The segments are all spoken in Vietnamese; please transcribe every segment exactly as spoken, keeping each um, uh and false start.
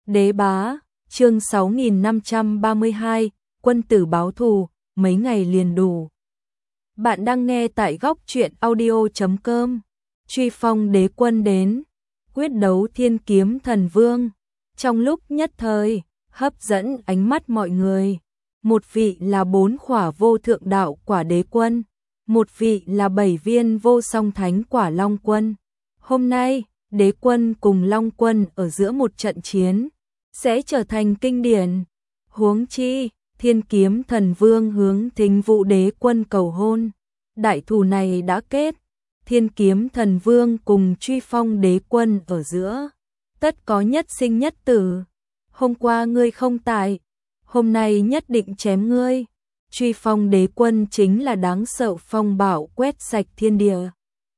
Đế bá, chương sáu nghìn năm trăm ba mươi hai, quân tử báo thù, mấy ngày liền đủ. Bạn đang nghe tại góc truyện audio chấm com. Truy phong đế quân đến, quyết đấu thiên kiếm thần vương. Trong lúc nhất thời, hấp dẫn ánh mắt mọi người. Một vị là bốn khỏa vô thượng đạo quả đế quân, một vị là bảy viên vô song thánh quả long quân. Hôm nay, đế quân cùng long quân ở giữa một trận chiến, sẽ trở thành kinh điển. Huống chi, thiên kiếm thần vương hướng Thính Vũ đế quân cầu hôn. Đại thù này đã kết, thiên kiếm thần vương cùng truy phong đế quân ở giữa. Tất có nhất sinh nhất tử. Hôm qua ngươi không tại, hôm nay nhất định chém ngươi. Truy phong đế quân chính là đáng sợ phong bảo quét sạch thiên địa.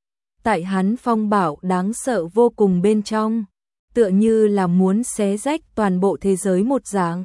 Tại hắn phong bảo đáng sợ vô cùng bên trong, tựa như là muốn xé rách toàn bộ thế giới một dạng.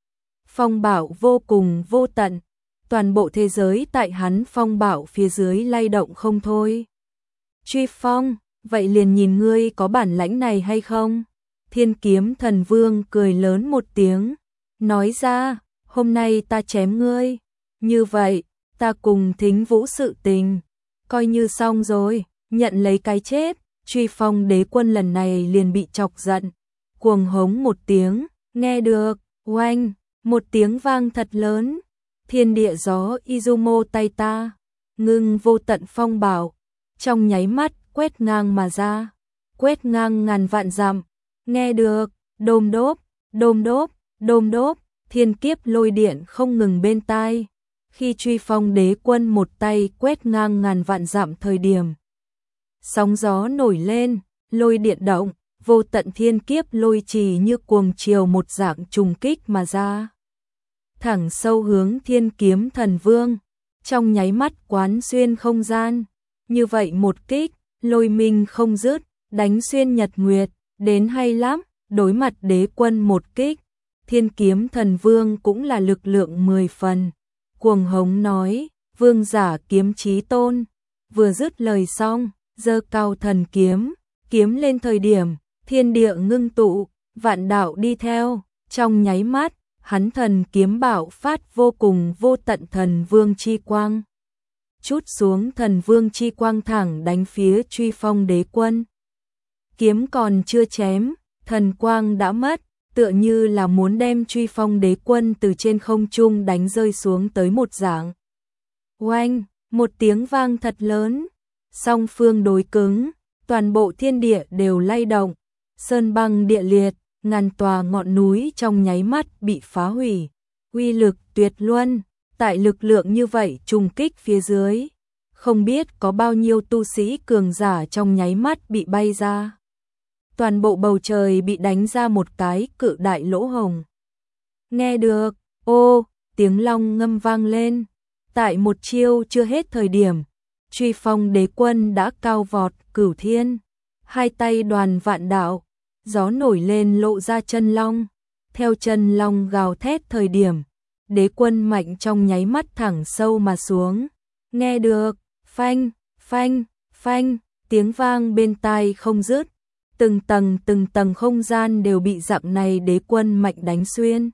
Phong bảo vô cùng vô tận, toàn bộ thế giới tại hắn phong bảo phía dưới lay động không thôi. Truy phong, vậy liền nhìn ngươi có bản lãnh này hay không? Thiên kiếm thần vương cười lớn một tiếng, nói ra, hôm nay ta chém ngươi, như vậy, ta cùng Thính Vũ sự tình, coi như xong rồi, nhận lấy cái chết. Truy phong đế quân lần này liền bị chọc giận, cuồng hống một tiếng, nghe được, oanh, một tiếng vang thật lớn, thiên địa gió Izumo tay ta, ngưng vô tận phong bảo, trong nháy mắt quét ngang mà ra, quét ngang ngàn vạn dặm, nghe được, đôm đốp, đôm đốp, đôm đốp, thiên kiếp lôi điện không ngừng bên tai. Khi truy phong đế quân một tay quét ngang ngàn vạn dặm thời điểm, sóng gió nổi lên, lôi điện động, vô tận thiên kiếp lôi trì như cuồng triều một dạng trùng kích mà ra. Thẳng sâu hướng thiên kiếm thần vương, trong nháy mắt quán xuyên không gian. Như vậy một kích, lôi minh không dứt, đánh xuyên nhật nguyệt, đến hay lắm, đối mặt đế quân một kích. Thiên kiếm thần vương cũng là lực lượng mười phần. Cuồng hống nói, vương giả kiếm chí tôn, vừa dứt lời xong, giơ cao thần kiếm, kiếm lên thời điểm, thiên địa ngưng tụ, vạn đạo đi theo, trong nháy mắt, hắn thần kiếm bạo phát vô cùng vô tận thần vương chi quang. Chút xuống thần vương chi quang thẳng đánh phía truy phong đế quân. Kiếm còn chưa chém, thần quang đã mất, tựa như là muốn đem truy phong đế quân từ trên không trung đánh rơi xuống tới một dạng. Oanh, một tiếng vang thật lớn. Song phương đối cứng, toàn bộ thiên địa đều lay động, sơn băng địa liệt, ngàn tòa ngọn núi trong nháy mắt bị phá hủy, uy lực tuyệt luân, tại lực lượng như vậy trùng kích phía dưới, không biết có bao nhiêu tu sĩ cường giả trong nháy mắt bị bay ra. Toàn bộ bầu trời bị đánh ra một cái cự đại lỗ hổng. Nghe được, ô, tiếng long ngâm vang lên, tại một chiêu chưa hết thời điểm, truy phong đế quân đã cao vọt cửu thiên, hai tay đoàn vạn đạo, gió nổi lên lộ ra chân long, theo chân long gào thét thời điểm, đế quân mạnh trong nháy mắt thẳng sâu mà xuống, nghe được, phanh, phanh, phanh, tiếng vang bên tai không dứt, từng tầng từng tầng không gian đều bị dạng này đế quân mạnh đánh xuyên.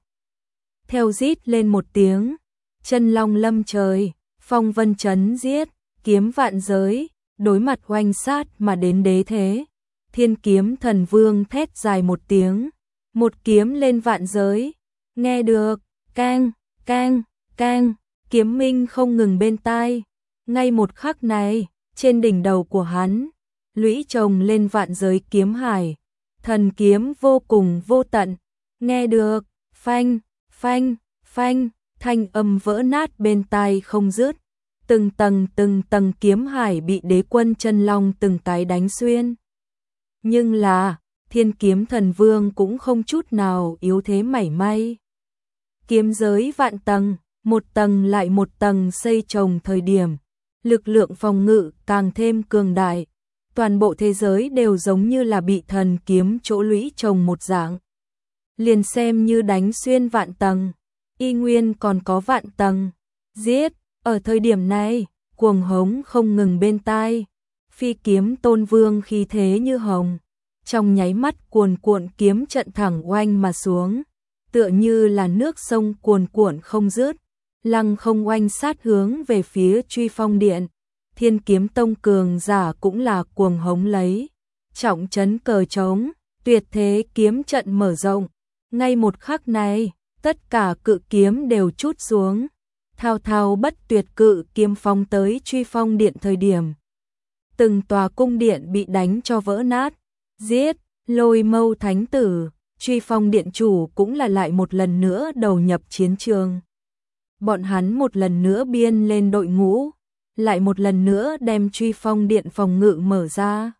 Theo rít lên một tiếng, chân long lâm trời, phong vân chấn giết, kiếm vạn giới, đối mặt oanh sát mà đến đế thế. Thiên kiếm thần vương thét dài một tiếng, một kiếm lên vạn giới, nghe được, cang, cang, cang, kiếm minh không ngừng bên tai. Ngay một khắc này, trên đỉnh đầu của hắn, lũy chồng lên vạn giới kiếm hải, thần kiếm vô cùng vô tận, nghe được, phanh, phanh, phanh, thanh âm vỡ nát bên tai không dứt. Từng tầng từng tầng kiếm hải bị đế quân chân long từng cái đánh xuyên. Nhưng là, thiên kiếm thần vương cũng không chút nào yếu thế mảy may. Kiếm giới vạn tầng, một tầng lại một tầng xây chồng thời điểm, lực lượng phòng ngự càng thêm cường đại. Toàn bộ thế giới đều giống như là bị thần kiếm chỗ lũy chồng một dạng. Liền xem như đánh xuyên vạn tầng, y nguyên còn có vạn tầng. Giết! Ở thời điểm này, cuồng hống không ngừng bên tai, phi kiếm tôn vương khí thế như hồng, trong nháy mắt cuồn cuộn kiếm trận thẳng oanh mà xuống, tựa như là nước sông cuồn cuộn không dứt, lăng không oanh sát hướng về phía Truy Phong Điện. Thiên Kiếm Tông cường giả cũng là cuồng hống lấy, trọng trấn cờ trống, tuyệt thế kiếm trận mở rộng. Ngay một khắc này, tất cả cự kiếm đều trút xuống, thao thao bất tuyệt cự kiếm phong tới Truy Phong Điện thời điểm. Từng tòa cung điện bị đánh cho vỡ nát, giết, Lôi Mâu Thánh Tử, Truy Phong Điện chủ cũng là lại một lần nữa đầu nhập chiến trường. Bọn hắn một lần nữa biên lên đội ngũ, lại một lần nữa đem Truy Phong Điện phòng ngự mở ra.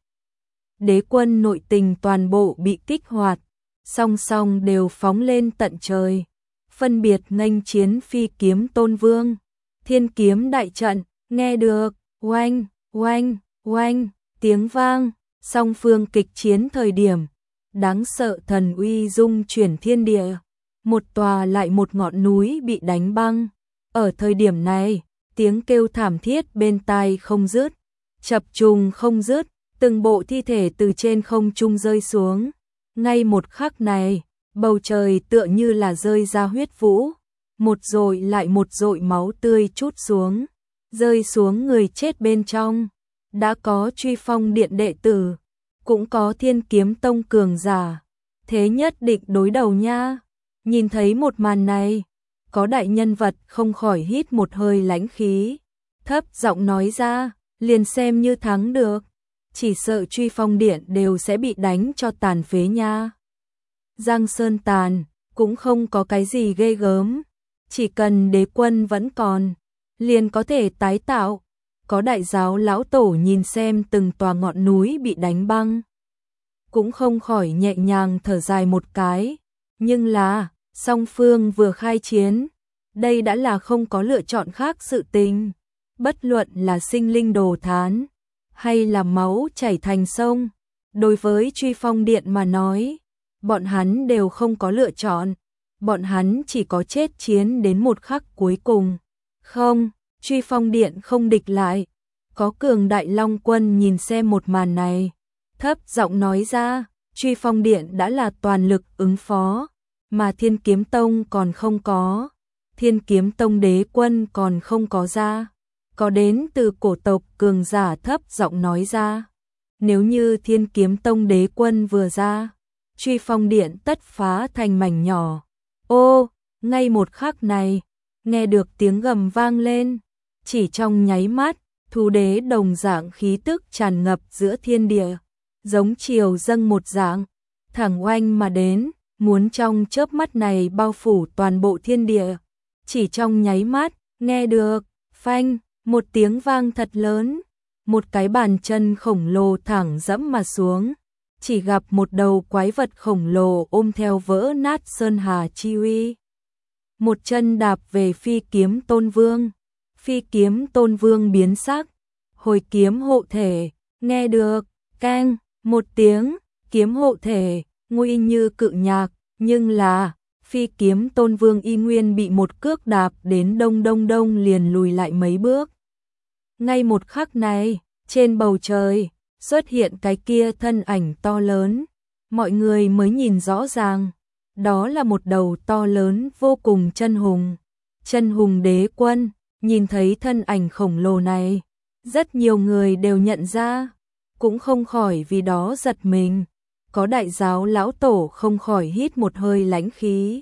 Đế quân nội tình toàn bộ bị kích hoạt, song song đều phóng lên tận trời, phân biệt nghênh chiến Phi Kiếm Tôn Vương. Thiên kiếm đại trận, nghe được, oanh, oanh, oanh, tiếng vang, song phương kịch chiến thời điểm, đáng sợ thần uy dung chuyển thiên địa, một tòa lại một ngọn núi bị đánh băng. Ở thời điểm này, tiếng kêu thảm thiết bên tai không dứt, chập trùng không dứt, từng bộ thi thể từ trên không trung rơi xuống. Ngay một khắc này, bầu trời tựa như là rơi ra huyết vũ, một dội lại một dội máu tươi trút xuống, rơi xuống người chết bên trong. Đã có Truy Phong Điện đệ tử, cũng có Thiên Kiếm Tông cường giả, thế nhất định đối đầu nha. Nhìn thấy một màn này, có đại nhân vật không khỏi hít một hơi lãnh khí, thấp giọng nói ra, liền xem như thắng được, chỉ sợ Truy Phong Điện đều sẽ bị đánh cho tàn phế nha. Giang Sơn tàn, cũng không có cái gì ghê gớm, chỉ cần đế quân vẫn còn, liền có thể tái tạo. Có đại giáo lão tổ nhìn xem từng tòa ngọn núi bị đánh băng, cũng không khỏi nhẹ nhàng thở dài một cái, nhưng là, song phương vừa khai chiến, đây đã là không có lựa chọn khác sự tình, bất luận là sinh linh đồ thán, hay là máu chảy thành sông, đối với Truy Phong Điện mà nói, bọn hắn đều không có lựa chọn, bọn hắn chỉ có chết chiến đến một khắc cuối cùng. Không, Truy Phong Điện không địch lại. Có cường đại long quân nhìn xem một màn này, thấp giọng nói ra, Truy Phong Điện đã là toàn lực ứng phó, mà Thiên Kiếm Tông còn không có. Thiên Kiếm Tông đế quân còn không có ra. Có đến từ cổ tộc cường giả thấp giọng nói ra, nếu như Thiên Kiếm Tông đế quân vừa ra, Truy Phong Điện tất phá thành mảnh nhỏ. Ô, ngay một khắc này, nghe được tiếng gầm vang lên, chỉ trong nháy mắt, thú đế đồng dạng khí tức tràn ngập giữa thiên địa, giống chiều dâng một dạng, thẳng oanh mà đến, muốn trong chớp mắt này bao phủ toàn bộ thiên địa. Chỉ trong nháy mắt, nghe được, phanh, một tiếng vang thật lớn, một cái bàn chân khổng lồ thẳng dẫm mà xuống, chỉ gặp một đầu quái vật khổng lồ ôm theo vỡ nát sơn hà chi uy. Một chân đạp về Phi Kiếm Tôn Vương. Phi Kiếm Tôn Vương biến sắc, hồi kiếm hộ thể, nghe được, keng, một tiếng, kiếm hộ thể, nguy như cự nhạc, nhưng là, Phi Kiếm Tôn Vương y nguyên bị một cước đạp đến đông đông đông liền lùi lại mấy bước. Ngay một khắc này, trên bầu trời, xuất hiện cái kia thân ảnh to lớn, mọi người mới nhìn rõ ràng, đó là một đầu to lớn vô cùng chân hùng, chân hùng đế quân. Nhìn thấy thân ảnh khổng lồ này, rất nhiều người đều nhận ra, cũng không khỏi vì đó giật mình. Có đại giáo lão tổ không khỏi hít một hơi lãnh khí.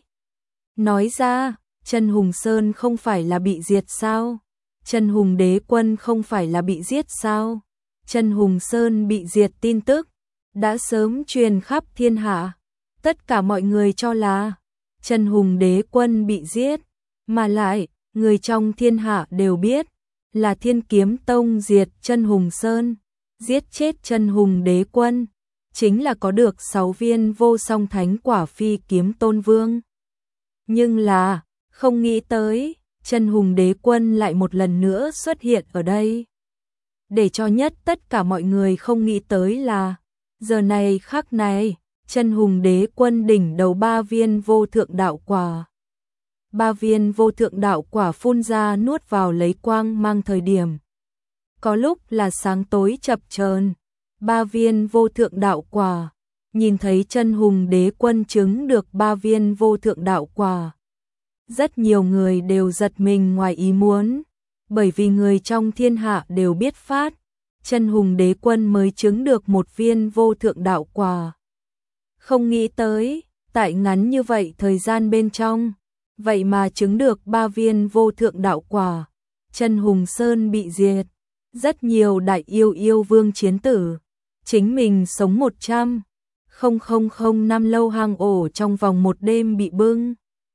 Nói ra, Chân Hùng Sơn không phải là bị diệt sao? Chân Hùng đế quân không phải là bị giết sao? Chân Hùng Sơn bị diệt tin tức, đã sớm truyền khắp thiên hạ. Tất cả mọi người cho là, Chân Hùng đế quân bị giết, mà lại, người trong thiên hạ đều biết, là Thiên Kiếm Tông diệt Chân Hùng Sơn, giết chết Chân Hùng đế quân, chính là có được sáu viên vô song thánh quả Phi Kiếm Tôn Vương. Nhưng là, không nghĩ tới, Chân Hùng đế quân lại một lần nữa xuất hiện ở đây. Để cho nhất tất cả mọi người không nghĩ tới là, giờ này khắc này, Chân Hùng đế quân đỉnh đầu ba viên vô thượng đạo quả. Ba viên vô thượng đạo quả phun ra nuốt vào lấy quang mang thời điểm. Có lúc là sáng tối chập chờn, ba viên vô thượng đạo quả, nhìn thấy Chân Hùng Đế Quân chứng được ba viên vô thượng đạo quả. Rất nhiều người đều giật mình ngoài ý muốn, bởi vì người trong thiên hạ đều biết phát, Chân Hùng Đế Quân mới chứng được một viên vô thượng đạo quả. Không nghĩ tới, tại ngắn như vậy thời gian bên trong, vậy mà chứng được ba viên vô thượng đạo quả. Chân Hùng Sơn bị diệt, rất nhiều đại yêu yêu vương chiến tử, chính mình sống một trăm nghìn năm lâu hang ổ trong vòng một đêm bị bưng.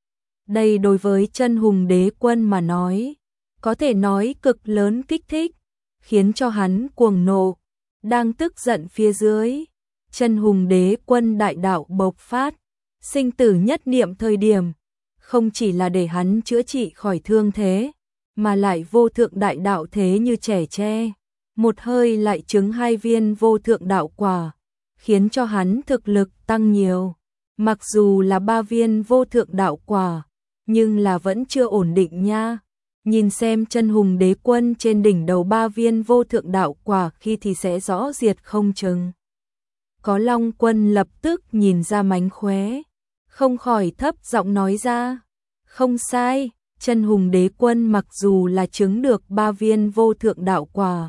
Đây đối với Chân Hùng Đế Quân mà nói, có thể nói cực lớn kích thích, khiến cho hắn cuồng nộ, đang tức giận phía dưới. Chân Hùng Đế Quân đại đạo bộc phát, sinh tử nhất niệm thời điểm, không chỉ là để hắn chữa trị khỏi thương thế, mà lại vô thượng đại đạo thế như trẻ tre, một hơi lại chứng hai viên vô thượng đạo quả, khiến cho hắn thực lực tăng nhiều. Mặc dù là ba viên vô thượng đạo quả, nhưng là vẫn chưa ổn định nha. Nhìn xem Chân Hùng Đế Quân trên đỉnh đầu ba viên vô thượng đạo quả khi thì sẽ rõ diệt không chừng. Có Long Quân lập tức nhìn ra mánh khóe, không khỏi thấp giọng nói ra, không sai, Chân Hùng Đế Quân mặc dù là chứng được ba viên vô thượng đạo quả,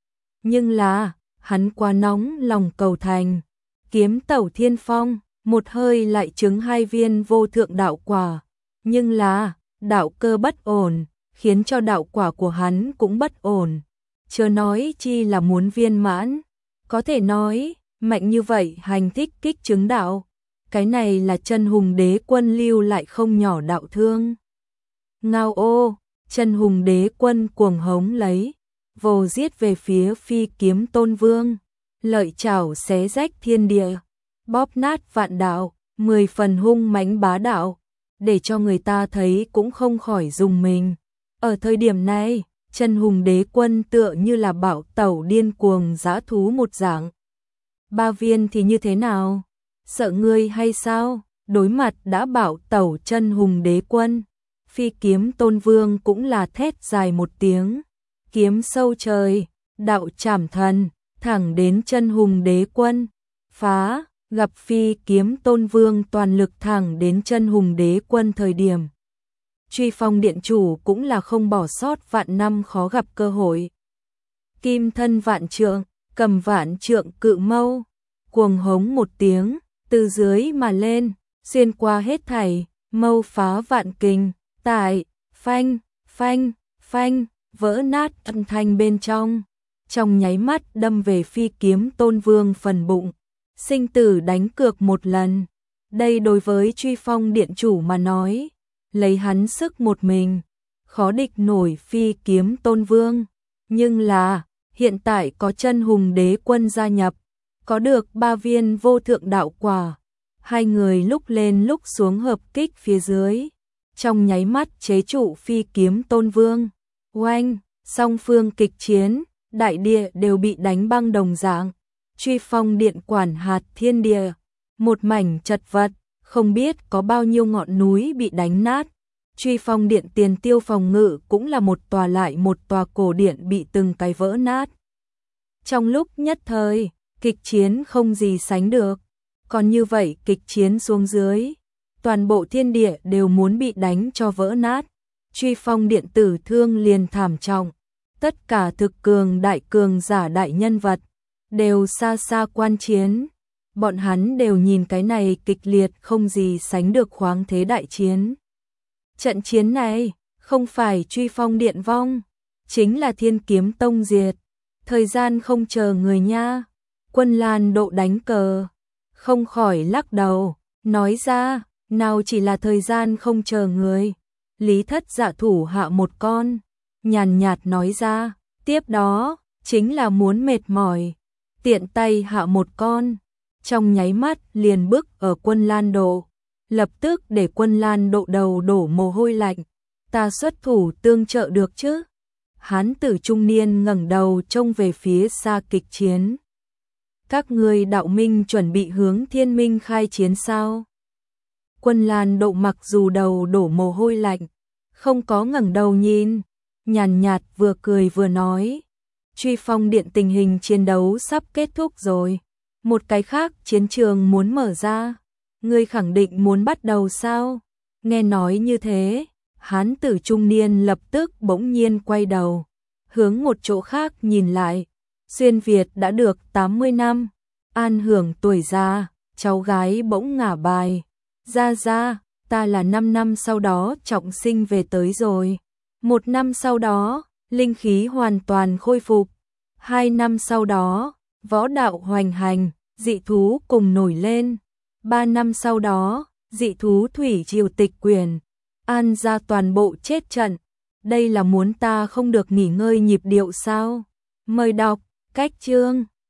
nhưng là, hắn quá nóng lòng cầu thành, kiếm tẩu thiên phong, một hơi lại chứng hai viên vô thượng đạo quả, nhưng là, đạo cơ bất ổn, khiến cho đạo quả của hắn cũng bất ổn, chớ nói chi là muốn viên mãn, có thể nói, mạnh như vậy hành thích kích chứng đạo, cái này là Chân Hùng Đế Quân lưu lại không nhỏ đạo thương. Ngao ô, Chân Hùng Đế Quân cuồng hống lấy, vồ giết về phía Phi Kiếm Tôn Vương, lợi chảo xé rách thiên địa, bóp nát vạn đạo, mười phần hung mãnh bá đạo, để cho người ta thấy cũng không khỏi rùng mình. Ở thời điểm này, Chân Hùng Đế Quân tựa như là bạo tẩu điên cuồng dã thú một dạng. Ba viên thì như thế nào? Sợ ngươi hay sao? Đối mặt đã bạo tẩu Chân Hùng Đế Quân, Phi Kiếm Tôn Vương cũng là thét dài một tiếng, kiếm sâu trời, đạo trảm thần, thẳng đến Chân Hùng Đế Quân, phá, gặp Phi Kiếm Tôn Vương toàn lực thẳng đến Chân Hùng Đế Quân thời điểm. Truy Phong Điện Chủ cũng là không bỏ sót vạn năm khó gặp cơ hội. Kim thân vạn trượng, cầm vạn trượng cự mâu, cuồng hống một tiếng, từ dưới mà lên, xuyên qua hết thảy, mâu phá vạn kình, tại, phanh, phanh, phanh, vỡ nát âm thanh bên trong, trong nháy mắt đâm về Phi Kiếm Tôn Vương phần bụng, sinh tử đánh cược một lần. Đây đối với Truy Phong Điện Chủ mà nói, lấy hắn sức một mình, khó địch nổi Phi Kiếm Tôn Vương, nhưng là, hiện tại có Chân Hùng Đế Quân gia nhập, có được ba viên vô thượng đạo quả, hai người lúc lên lúc xuống hợp kích phía dưới, trong nháy mắt chế trụ Phi Kiếm Tôn Vương. Oanh, song phương kịch chiến, đại địa đều bị đánh băng đồng dạng, Truy Phong Điện quản hạt thiên địa, một mảnh chật vật, không biết có bao nhiêu ngọn núi bị đánh nát. Truy Phong Điện tiền tiêu phòng ngự cũng là một tòa lại một tòa cổ điện bị từng cái vỡ nát. Trong lúc nhất thời, kịch chiến không gì sánh được, còn như vậy kịch chiến xuống dưới, toàn bộ thiên địa đều muốn bị đánh cho vỡ nát. Truy Phong Điện tử thương liền thảm trọng, tất cả thực cường đại cường giả đại nhân vật đều xa xa quan chiến, bọn hắn đều nhìn cái này kịch liệt không gì sánh được khoáng thế đại chiến. Trận chiến này không phải Truy Phong Điện vong, chính là Thiên Kiếm Tông diệt. Thời gian không chờ người nha. Quân Lan Độ đánh cờ, không khỏi lắc đầu, nói ra, nào chỉ là thời gian không chờ người. Lý Thất Dạ thủ hạ một con, nhàn nhạt nói ra, tiếp đó, chính là muốn mệt mỏi, tiện tay hạ một con, trong nháy mắt liền bức ở Quân Lan Độ, lập tức để Quân Lan Độ đầu đổ mồ hôi lạnh, ta xuất thủ tương trợ được chứ? Hán tử trung niên ngẩng đầu trông về phía xa kịch chiến. Các ngươi đạo minh chuẩn bị hướng thiên minh khai chiến sao? Quân Lan Độ mặc dù đầu đổ mồ hôi lạnh, không có ngẩng đầu nhìn, nhàn nhạt vừa cười vừa nói, Truy Phong Điện tình hình chiến đấu sắp kết thúc rồi, Một cái khác chiến trường muốn mở ra. Ngươi khẳng định muốn bắt đầu sao? Nghe nói như thế, hán tử trung niên lập tức bỗng nhiên quay đầu, hướng một chỗ khác nhìn lại. Xuyên Việt đã được tám mươi năm, an hưởng tuổi già, cháu gái bỗng ngả bài. Ra ra, ta là năm năm sau đó trọng sinh về tới rồi. Một năm sau đó, linh khí hoàn toàn khôi phục. Hai năm sau đó, võ đạo hoành hành, dị thú cùng nổi lên. Ba năm sau đó, dị thú thủy triều tịch quyền, an ra toàn bộ chết trận. Đây là muốn ta không được nghỉ ngơi nhịp điệu sao? Mời đọc, cách chương.